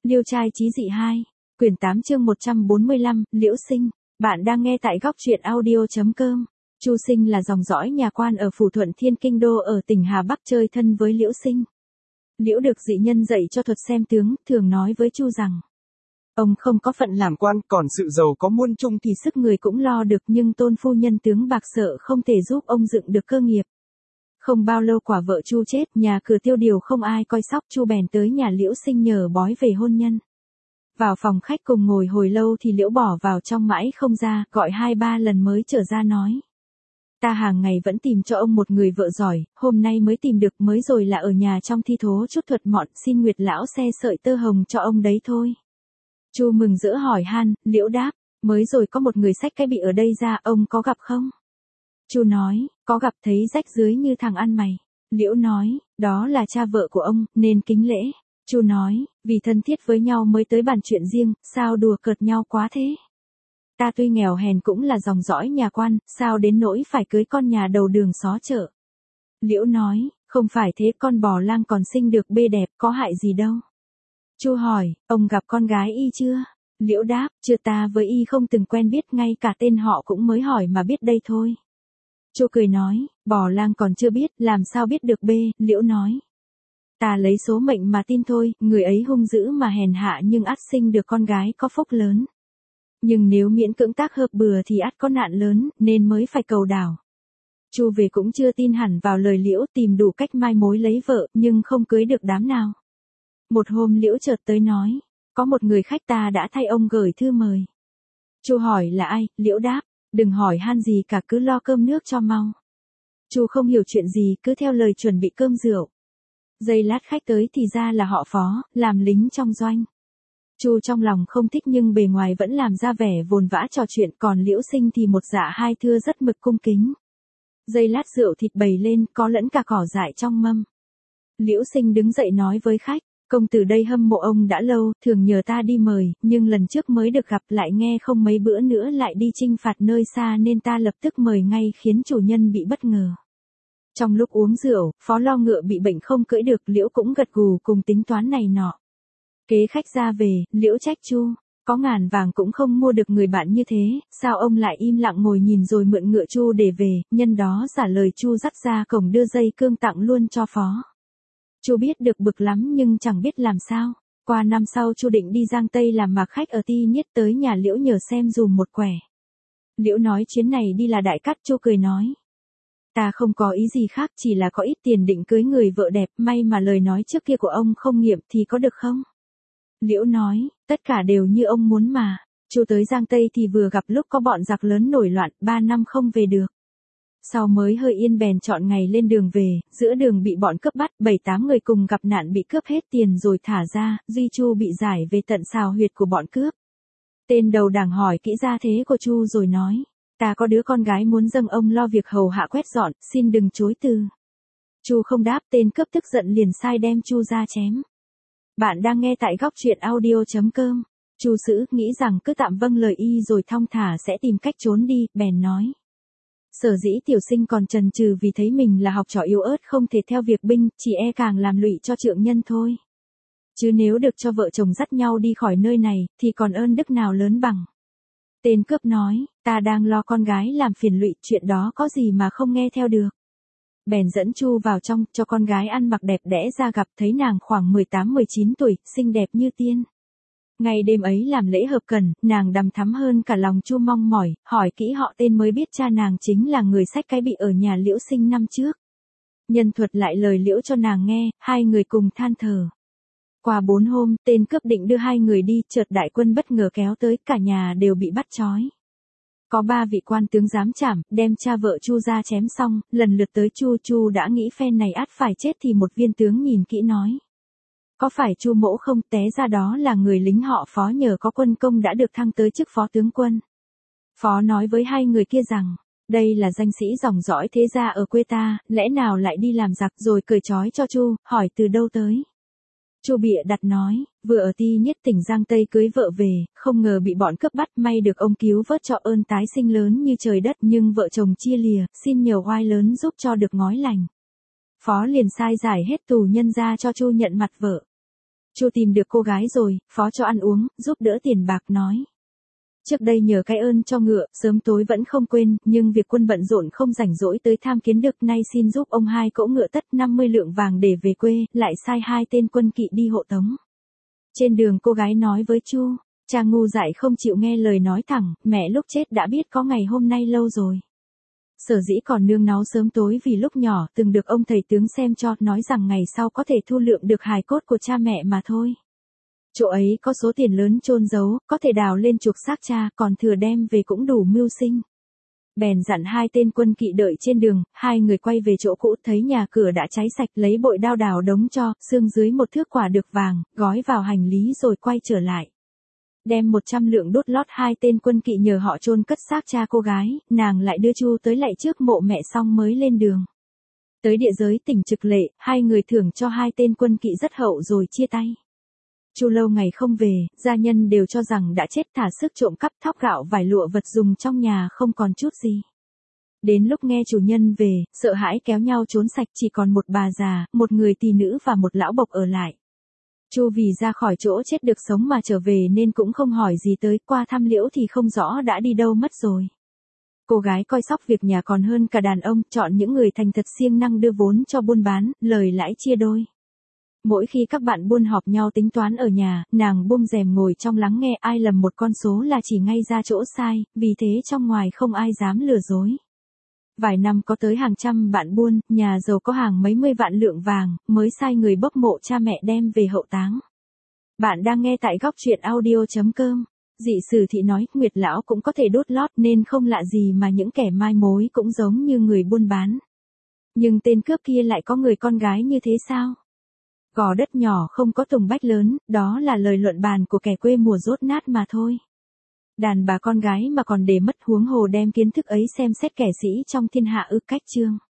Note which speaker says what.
Speaker 1: Liêu trai chí dị 2, quyển 8 chương 145, Liễu Sinh. Bạn đang nghe tại góc truyện audio.com. Chu Sinh là dòng dõi nhà quan ở Phủ Thuận Thiên Kinh Đô ở tỉnh Hà Bắc, chơi thân với Liễu Sinh. Liễu được dị nhân dạy cho thuật xem tướng, thường nói với Chu rằng: ông không có phận làm quan, còn sự giàu có muôn chung thì sức người cũng lo được, nhưng tôn phu nhân tướng bạc sợ không thể giúp ông dựng được cơ nghiệp. Không bao lâu quả vợ Chu chết, nhà cửa tiêu điều không ai coi sóc, Chu bèn tới nhà Liễu Sinh nhờ bói về hôn nhân. Vào phòng khách cùng ngồi hồi lâu thì Liễu bỏ vào trong mãi không ra, gọi 2-3 lần mới trở ra nói: ta hàng ngày vẫn tìm cho ông một người vợ giỏi, hôm nay mới tìm được, mới rồi là ở nhà trong thi thố chút thuật mọn, xin Nguyệt lão xe sợi tơ hồng cho ông đấy thôi. Chu mừng rỡ hỏi han, Liễu đáp: mới rồi có một người xách cái bị ở đây ra, ông có gặp không? Chu nói: có gặp, thấy rách dưới như thằng ăn mày. Liễu nói: đó là cha vợ của ông, nên kính lễ. Chu nói: vì thân thiết với nhau mới tới bàn chuyện riêng, sao đùa cợt nhau quá thế? Ta tuy nghèo hèn cũng là dòng dõi nhà quan, sao đến nỗi phải cưới con nhà đầu đường xó chợ? Liễu nói: không phải thế, con bò lang còn sinh được bê đẹp, có hại gì đâu. Chu hỏi: ông gặp con gái y chưa? Liễu đáp: chưa, ta với y không từng quen biết, ngay cả tên họ cũng mới hỏi mà biết đây thôi. Chu cười nói: bò lang còn chưa biết, làm sao biết được bê? Liễu nói: ta lấy số mệnh mà tin thôi, người ấy hung dữ mà hèn hạ nhưng ắt sinh được con gái có phúc lớn. Nhưng nếu miễn cưỡng tác hợp bừa thì ắt có nạn lớn, nên mới phải cầu đảo. Chu về cũng chưa tin hẳn vào lời Liễu, tìm đủ cách mai mối lấy vợ, nhưng không cưới được đám nào. Một hôm Liễu chợt tới nói: có một người khách ta đã thay ông gửi thư mời. Chu hỏi là ai? Liễu đáp: đừng hỏi han gì cả, cứ lo cơm nước cho mau. Chu không hiểu chuyện gì, cứ theo lời chuẩn bị cơm rượu. Giây lát khách tới thì ra là họ Phó, làm lính trong doanh. Chu trong lòng không thích nhưng bề ngoài vẫn làm ra vẻ vồn vã trò chuyện, còn Liễu Sinh thì một dạ hai thưa rất mực cung kính. Giây lát rượu thịt bày lên, có lẫn cả cỏ dại trong mâm. Liễu Sinh đứng dậy nói với khách: công tử đây hâm mộ ông đã lâu, thường nhờ ta đi mời, nhưng lần trước mới được gặp, lại nghe không mấy bữa nữa lại đi chinh phạt nơi xa, nên ta lập tức mời ngay, khiến chủ nhân bị bất ngờ. Trong lúc uống rượu, Phó lo ngựa bị bệnh không cưỡi được, Liễu cũng gật gù cùng tính toán này nọ. Kế khách ra về, Liễu trách Chu: có ngàn vàng cũng không mua được người bạn như thế, sao ông lại im lặng ngồi nhìn rồi mượn ngựa Chu để về? Nhân đó giả lời Chu dắt ra cổng đưa dây cương tặng luôn cho Phó. Chu biết được bực lắm nhưng chẳng biết làm sao. Qua năm sau Chu định đi Giang Tây làm mạc khách ở Ti Niết, tới nhà Liễu nhờ xem dùm một quẻ. Liễu nói chuyến này đi là đại cát. Chu cười nói: ta không có ý gì khác, chỉ là có ít tiền định cưới người vợ đẹp, may mà lời nói trước kia của ông không nghiệm thì có được không? Liễu nói: tất cả đều như ông muốn mà. Chu tới Giang Tây thì vừa gặp lúc có bọn giặc lớn nổi loạn, 3 năm không về được. Sau mới hơi yên bèn chọn ngày lên đường về, giữa đường bị bọn cướp bắt, 7-8 người cùng gặp nạn bị cướp hết tiền rồi thả ra, duy Chu bị giải về tận xào huyệt của bọn cướp. Tên đầu đảng hỏi kỹ gia thế của Chu rồi nói: ta có đứa con gái muốn dâng ông lo việc hầu hạ quét dọn, xin đừng chối từ. Chu không đáp, tên cướp tức giận liền sai đem Chu ra chém. Bạn đang nghe tại góc truyện audio.com. Chu Sữ nghĩ rằng cứ tạm vâng lời y rồi thong thả sẽ tìm cách trốn đi, bèn nói: sở dĩ tiểu sinh còn chần chừ vì thấy mình là học trò yếu ớt không thể theo việc binh, chỉ e càng làm lụy cho trượng nhân thôi. Chứ nếu được cho vợ chồng dắt nhau đi khỏi nơi này, thì còn ơn đức nào lớn bằng. Tên cướp nói: ta đang lo con gái làm phiền lụy, chuyện đó có gì mà không nghe theo được. Bèn dẫn Chu vào trong, cho con gái ăn mặc đẹp đẽ ra gặp, thấy nàng khoảng 18-19 tuổi, xinh đẹp như tiên. Ngày đêm ấy làm lễ hợp cần, nàng đằm thắm hơn cả lòng Chu mong mỏi, hỏi kỹ họ tên mới biết cha nàng chính là người xách cái bị ở nhà Liễu Sinh năm trước. Nhân thuật lại lời Liễu cho nàng nghe, hai người cùng than thở. Qua 4 hôm, tên cướp định đưa hai người đi, chợt đại quân bất ngờ kéo tới, cả nhà đều bị bắt trói. Có 3 vị quan tướng dám chảm, đem cha vợ Chu ra chém xong, lần lượt tới Chu đã nghĩ phen này ắt phải chết thì một viên tướng nhìn kỹ nói: có phải Chu mỗ không? Té ra đó là người lính họ Phó nhờ có quân công đã được thăng tới chức phó tướng quân. Phó nói với hai người kia rằng: đây là danh sĩ dòng dõi thế gia ở quê ta, lẽ nào lại đi làm giặc, rồi cởi trói cho Chu, hỏi từ đâu tới. Chu bịa đặt nói: vừa ở Ti Niết tỉnh Giang Tây cưới vợ về, không ngờ bị bọn cướp bắt, may được ông cứu vớt cho ơn tái sinh lớn như trời đất, nhưng vợ chồng chia lìa, xin nhờ oai lớn giúp cho được ngói lành. Phó liền sai giải hết tù nhân ra cho Chu nhận mặt vợ. Chu tìm được cô gái rồi, phó cho ăn uống, giúp đỡ tiền bạc nói. Trước đây nhờ cái ơn cho ngựa, sớm tối vẫn không quên, nhưng việc quân bận rộn không rảnh rỗi tới tham kiến được, nay xin giúp ông 2 cỗ ngựa tất 50 lượng vàng để về quê, lại sai 2 tên quân kỵ đi hộ tống. Trên đường cô gái nói với Chu, cha ngu dại không chịu nghe lời nói thẳng, mẹ lúc chết đã biết có ngày hôm nay lâu rồi. Sở dĩ còn nương náu sớm tối vì lúc nhỏ từng được ông thầy tướng xem cho, nói rằng ngày sau có thể thu lượm được hài cốt của cha mẹ mà thôi. Chỗ ấy có số tiền lớn chôn giấu, có thể đào lên chuộc xác cha, còn thừa đem về cũng đủ mưu sinh. Bèn dặn 2 tên quân kỵ đợi trên đường, 2 người quay về chỗ cũ, thấy nhà cửa đã cháy sạch, lấy bội đao đào đống cho, xương dưới 1 thước quả được vàng, gói vào hành lý rồi quay trở lại. Đem 100 lượng đốt lót 2 tên quân kỵ nhờ họ chôn cất xác cha cô gái, nàng lại đưa Chu tới lạy trước mộ mẹ xong mới lên đường. Tới địa giới tỉnh Trực Lệ, 2 người thưởng cho 2 tên quân kỵ rất hậu rồi chia tay. Chu lâu ngày không về, gia nhân đều cho rằng đã chết, thả sức trộm cắp thóc gạo vải lụa vật dùng trong nhà không còn chút gì. Đến lúc nghe chủ nhân về, sợ hãi kéo nhau trốn sạch, chỉ còn một bà già, một người tỳ nữ và một lão bộc ở lại. Chu vì ra khỏi chỗ chết được sống mà trở về nên cũng không hỏi gì tới, qua thăm Liễu thì không rõ đã đi đâu mất rồi. Cô gái coi sóc việc nhà còn hơn cả đàn ông, chọn những người thành thật siêng năng đưa vốn cho buôn bán, lời lãi chia đôi. Mỗi khi các bạn buôn họp nhau tính toán ở nhà, nàng buông rèm ngồi trong lắng nghe, ai lầm một con số là chỉ ngay ra chỗ sai, vì thế trong ngoài không ai dám lừa dối. Vài năm có tới hàng trăm bạn buôn, nhà giàu có hàng mấy mươi vạn lượng vàng, mới sai người bốc mộ cha mẹ đem về hậu táng. Bạn đang nghe tại góc truyện audio.com. Dị sử thị nói, Nguyệt lão cũng có thể đốt lót nên không lạ gì mà những kẻ mai mối cũng giống như người buôn bán. Nhưng tên cướp kia lại có người con gái như thế sao? Gò đất nhỏ không có tùng bách lớn, đó là lời luận bàn của kẻ quê mùa dốt nát mà thôi. Đàn bà con gái mà còn để mất, huống hồ đem kiến thức ấy xem xét kẻ sĩ trong thiên hạ ư, cách chương.